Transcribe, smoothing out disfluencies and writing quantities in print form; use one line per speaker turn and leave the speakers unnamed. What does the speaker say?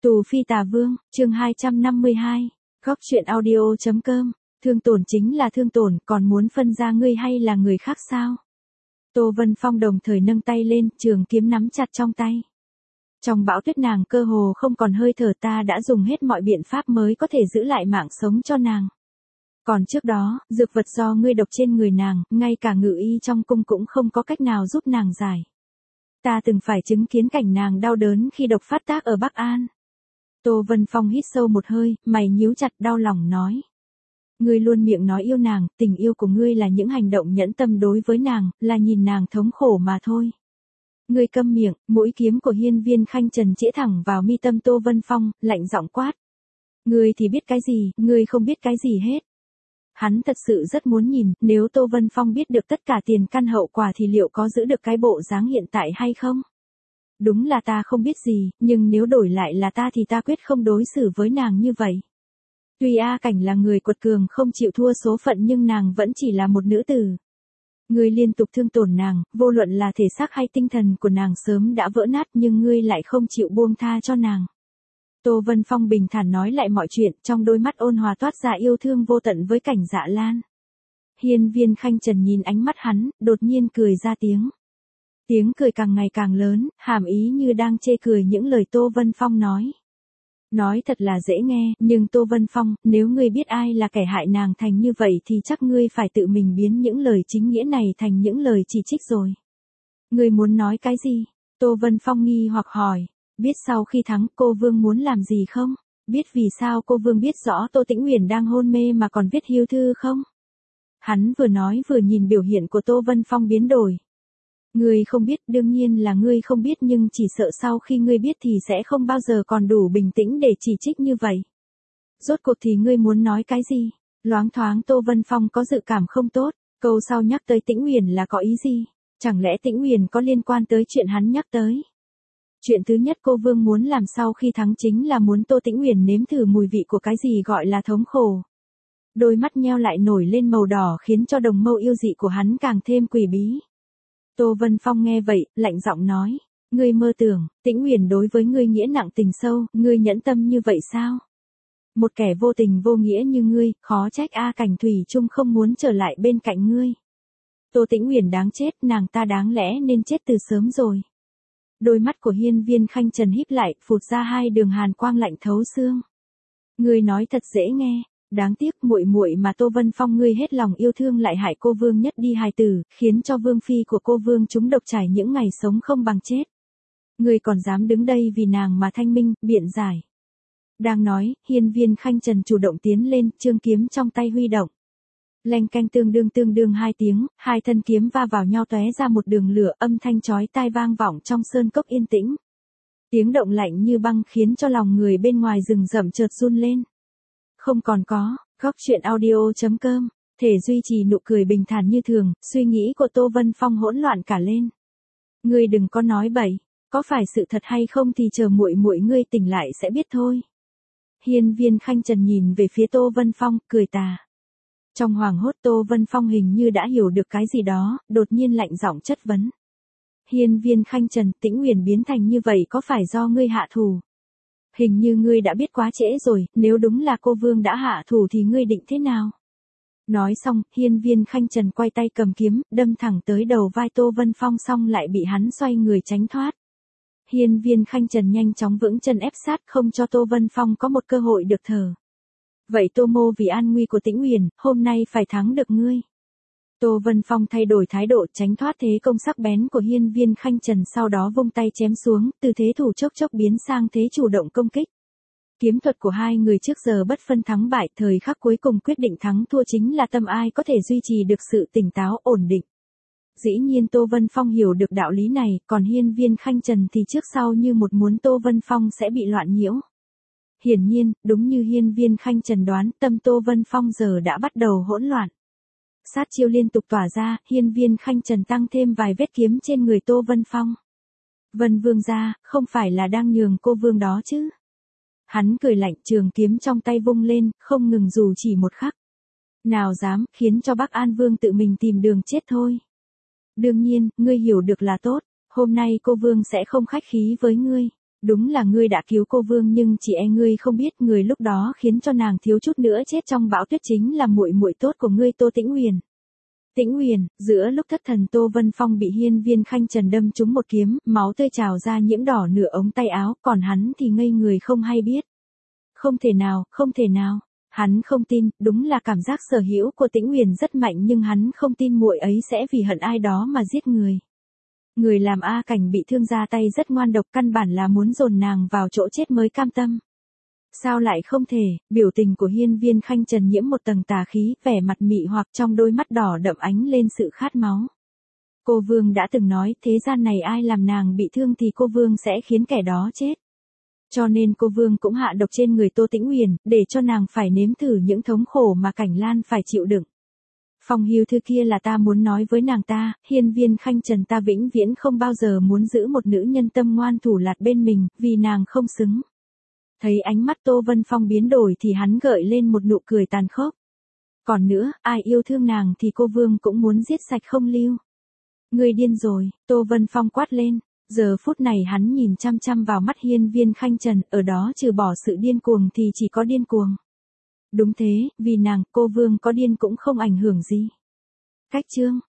Tù Phi Tà Vương, chương 252, góc truyện audio.com, thương tổn chính là thương tổn, còn muốn phân ra ngươi hay là người khác sao? Tô Vân Phong đồng thời nâng tay lên, trường kiếm nắm chặt trong tay. Trong bão tuyết nàng cơ hồ không còn hơi thở, ta đã dùng hết mọi biện pháp mới có thể giữ lại mạng sống cho nàng. Còn trước đó, dược vật do ngươi độc trên người nàng, ngay cả ngự y trong cung cũng không có cách nào giúp nàng giải. Ta từng phải chứng kiến cảnh nàng đau đớn khi độc phát tác ở Bắc An. Tô Vân Phong hít sâu một hơi, mày nhíu chặt, đau lòng nói. Ngươi luôn miệng nói yêu nàng, tình yêu của ngươi là những hành động nhẫn tâm đối với nàng, là nhìn nàng thống khổ mà thôi. Ngươi câm miệng, mũi kiếm của Hiên Viên Khanh Trần chĩa thẳng vào mi tâm Tô Vân Phong, lạnh giọng quát. Ngươi thì biết cái gì, ngươi không biết cái gì hết. Hắn thật sự rất muốn nhìn, nếu Tô Vân Phong biết được tất cả tiền căn hậu quả thì liệu có giữ được cái bộ dáng hiện tại hay không? Đúng là ta không biết gì, nhưng nếu đổi lại là ta thì ta quyết không đối xử với nàng như vậy. Tuy A Cảnh là người quật cường không chịu thua số phận nhưng nàng vẫn chỉ là một nữ tử. Ngươi liên tục thương tổn nàng, vô luận là thể xác hay tinh thần của nàng sớm đã vỡ nát nhưng ngươi lại không chịu buông tha cho nàng. Tô Vân Phong bình thản nói lại mọi chuyện, trong đôi mắt ôn hòa toát ra yêu thương vô tận với Cảnh Dạ Lan. Hiên Viên Khanh Trần nhìn ánh mắt hắn, đột nhiên cười ra tiếng. Tiếng cười càng ngày càng lớn, hàm ý như đang chê cười những lời Tô Vân Phong nói. Nói thật là dễ nghe, nhưng Tô Vân Phong, nếu ngươi biết ai là kẻ hại nàng thành như vậy thì chắc ngươi phải tự mình biến những lời chính nghĩa này thành những lời chỉ trích rồi. Ngươi muốn nói cái gì? Tô Vân Phong nghi hoặc hỏi. Biết sau khi thắng cô Vương muốn làm gì không? Biết vì sao cô Vương biết rõ Tô Tĩnh Uyển đang hôn mê mà còn viết hưu thư không? Hắn vừa nói vừa nhìn biểu hiện của Tô Vân Phong biến đổi. Ngươi không biết, đương nhiên là ngươi không biết, nhưng chỉ sợ sau khi ngươi biết thì sẽ không bao giờ còn đủ bình tĩnh để chỉ trích như vậy. Rốt cuộc thì ngươi muốn nói cái gì? Loáng thoáng Tô Vân Phong có dự cảm không tốt, câu sau nhắc tới Tĩnh Uyển là có ý gì? Chẳng lẽ Tĩnh Uyển có liên quan tới chuyện hắn nhắc tới? Chuyện thứ nhất cô Vương muốn làm sau khi thắng chính là muốn Tô Tĩnh Uyển nếm thử mùi vị của cái gì gọi là thống khổ. Đôi mắt nheo lại nổi lên màu đỏ khiến cho đồng mâu yêu dị của hắn càng thêm quỷ bí. Tô Vân Phong nghe vậy, lạnh giọng nói, ngươi mơ tưởng, Tĩnh Uyển đối với ngươi nghĩa nặng tình sâu, ngươi nhẫn tâm như vậy sao? Một kẻ vô tình vô nghĩa như ngươi, khó trách A Cảnh thủy chung không muốn trở lại bên cạnh ngươi. Tô Tĩnh Uyển đáng chết, nàng ta đáng lẽ nên chết từ sớm rồi. Đôi mắt của Hiên Viên Khanh Trần híp lại, phụt ra hai đường hàn quang lạnh thấu xương. Ngươi nói thật dễ nghe, đáng tiếc muội muội mà Tô Vân Phong ngươi hết lòng yêu thương lại hại cô Vương nhất đi hài tử, khiến cho vương phi của cô Vương chúng độc trải những ngày sống không bằng chết. Ngươi còn dám đứng đây vì nàng mà thanh minh, biện giải. Đang nói, Hiên Viên Khanh Trần chủ động tiến lên, chương kiếm trong tay huy động. Leng canh tương đương hai tiếng, hai thân kiếm va vào nhau tóe ra một đường lửa, âm thanh chói tai vang vọng trong sơn cốc yên tĩnh. Tiếng động lạnh như băng khiến cho lòng người bên ngoài rừng rậm chợt run lên. Không còn có, góc truyện audio.com, thể duy trì nụ cười bình thản như thường, suy nghĩ của Tô Vân Phong hỗn loạn cả lên. Ngươi đừng có nói bậy, có phải sự thật hay không thì chờ muội muội ngươi tỉnh lại sẽ biết thôi. Hiên Viên Khanh Trần nhìn về phía Tô Vân Phong, cười tà. Trong hoảng hốt Tô Vân Phong hình như đã hiểu được cái gì đó, đột nhiên lạnh giọng chất vấn. Hiên Viên Khanh Trần, Tĩnh Uyển biến thành như vậy có phải do ngươi hạ thủ? Hình như ngươi đã biết quá trễ rồi, nếu đúng là cô Vương đã hạ thủ thì ngươi định thế nào? Nói xong, Hiên Viên Khanh Trần quay tay cầm kiếm, đâm thẳng tới đầu vai Tô Vân Phong xong lại bị hắn xoay người tránh thoát. Hiên Viên Khanh Trần nhanh chóng vững chân ép sát không cho Tô Vân Phong có một cơ hội được thở. Vậy Tô Mô vì an nguy của Tĩnh Uyển, hôm nay phải thắng được ngươi. Tô Vân Phong thay đổi thái độ tránh thoát thế công sắc bén của Hiên Viên Khanh Trần, sau đó vung tay chém xuống, từ thế thủ chốc chốc biến sang thế chủ động công kích. Kiếm thuật của hai người trước giờ bất phân thắng bại, thời khắc cuối cùng quyết định thắng thua chính là tâm ai có thể duy trì được sự tỉnh táo ổn định. Dĩ nhiên Tô Vân Phong hiểu được đạo lý này, còn Hiên Viên Khanh Trần thì trước sau như một muốn Tô Vân Phong sẽ bị loạn nhiễu. Hiển nhiên, đúng như Hiên Viên Khanh Trần đoán, tâm Tô Vân Phong giờ đã bắt đầu hỗn loạn. Sát chiêu liên tục tỏa ra, Hiên Viên Khanh Trần tăng thêm vài vết kiếm trên người Tô Vân Phong. Vân Vương gia, không phải là đang nhường cô Vương đó chứ? Hắn cười lạnh, trường kiếm trong tay vung lên, không ngừng dù chỉ một khắc. Nào dám, khiến cho Bắc An Vương tự mình tìm đường chết thôi. Đương nhiên, ngươi hiểu được là tốt, hôm nay cô Vương sẽ không khách khí với ngươi. Đúng là ngươi đã cứu cô Vương nhưng chỉ e ngươi không biết người lúc đó khiến cho nàng thiếu chút nữa chết trong bão tuyết chính là muội muội tốt của ngươi Tô Tĩnh Uyển. Tĩnh Uyển, giữa lúc thất thần Tô Vân Phong bị Hiên Viên Khanh Trần đâm trúng một kiếm, máu tươi trào ra nhiễm đỏ nửa ống tay áo, còn hắn thì ngây người không hay biết. Không thể nào, không thể nào. Hắn không tin, đúng là cảm giác sở hữu của Tĩnh Uyển rất mạnh nhưng hắn không tin muội ấy sẽ vì hận ai đó mà giết người. Người làm A Cảnh bị thương ra tay rất ngoan độc, căn bản là muốn dồn nàng vào chỗ chết mới cam tâm. Sao lại không thể? Biểu tình của Hiên Viên Khanh Trần nhiễm một tầng tà khí, vẻ mặt mị hoặc trong đôi mắt đỏ đậm ánh lên sự khát máu. Cô Vương đã từng nói, thế gian này ai làm nàng bị thương thì cô Vương sẽ khiến kẻ đó chết. Cho nên cô Vương cũng hạ độc trên người Tô Tĩnh Uyển, để cho nàng phải nếm thử những thống khổ mà Cảnh Lan phải chịu đựng. Phong hưu thư kia là ta muốn nói với nàng ta, Hiên Viên Khanh Trần ta vĩnh viễn không bao giờ muốn giữ một nữ nhân tâm ngoan thủ lạt bên mình, vì nàng không xứng. Thấy ánh mắt Tô Vân Phong biến đổi thì hắn gợi lên một nụ cười tàn khốc. Còn nữa, ai yêu thương nàng thì cô Vương cũng muốn giết sạch không lưu. Ngươi điên rồi, Tô Vân Phong quát lên. Giờ phút này hắn nhìn chăm chăm vào mắt Hiên Viên Khanh Trần, ở đó trừ bỏ sự điên cuồng thì chỉ có điên cuồng. Đúng thế, vì nàng, cô Vương có điên cũng không ảnh hưởng gì. Cách chương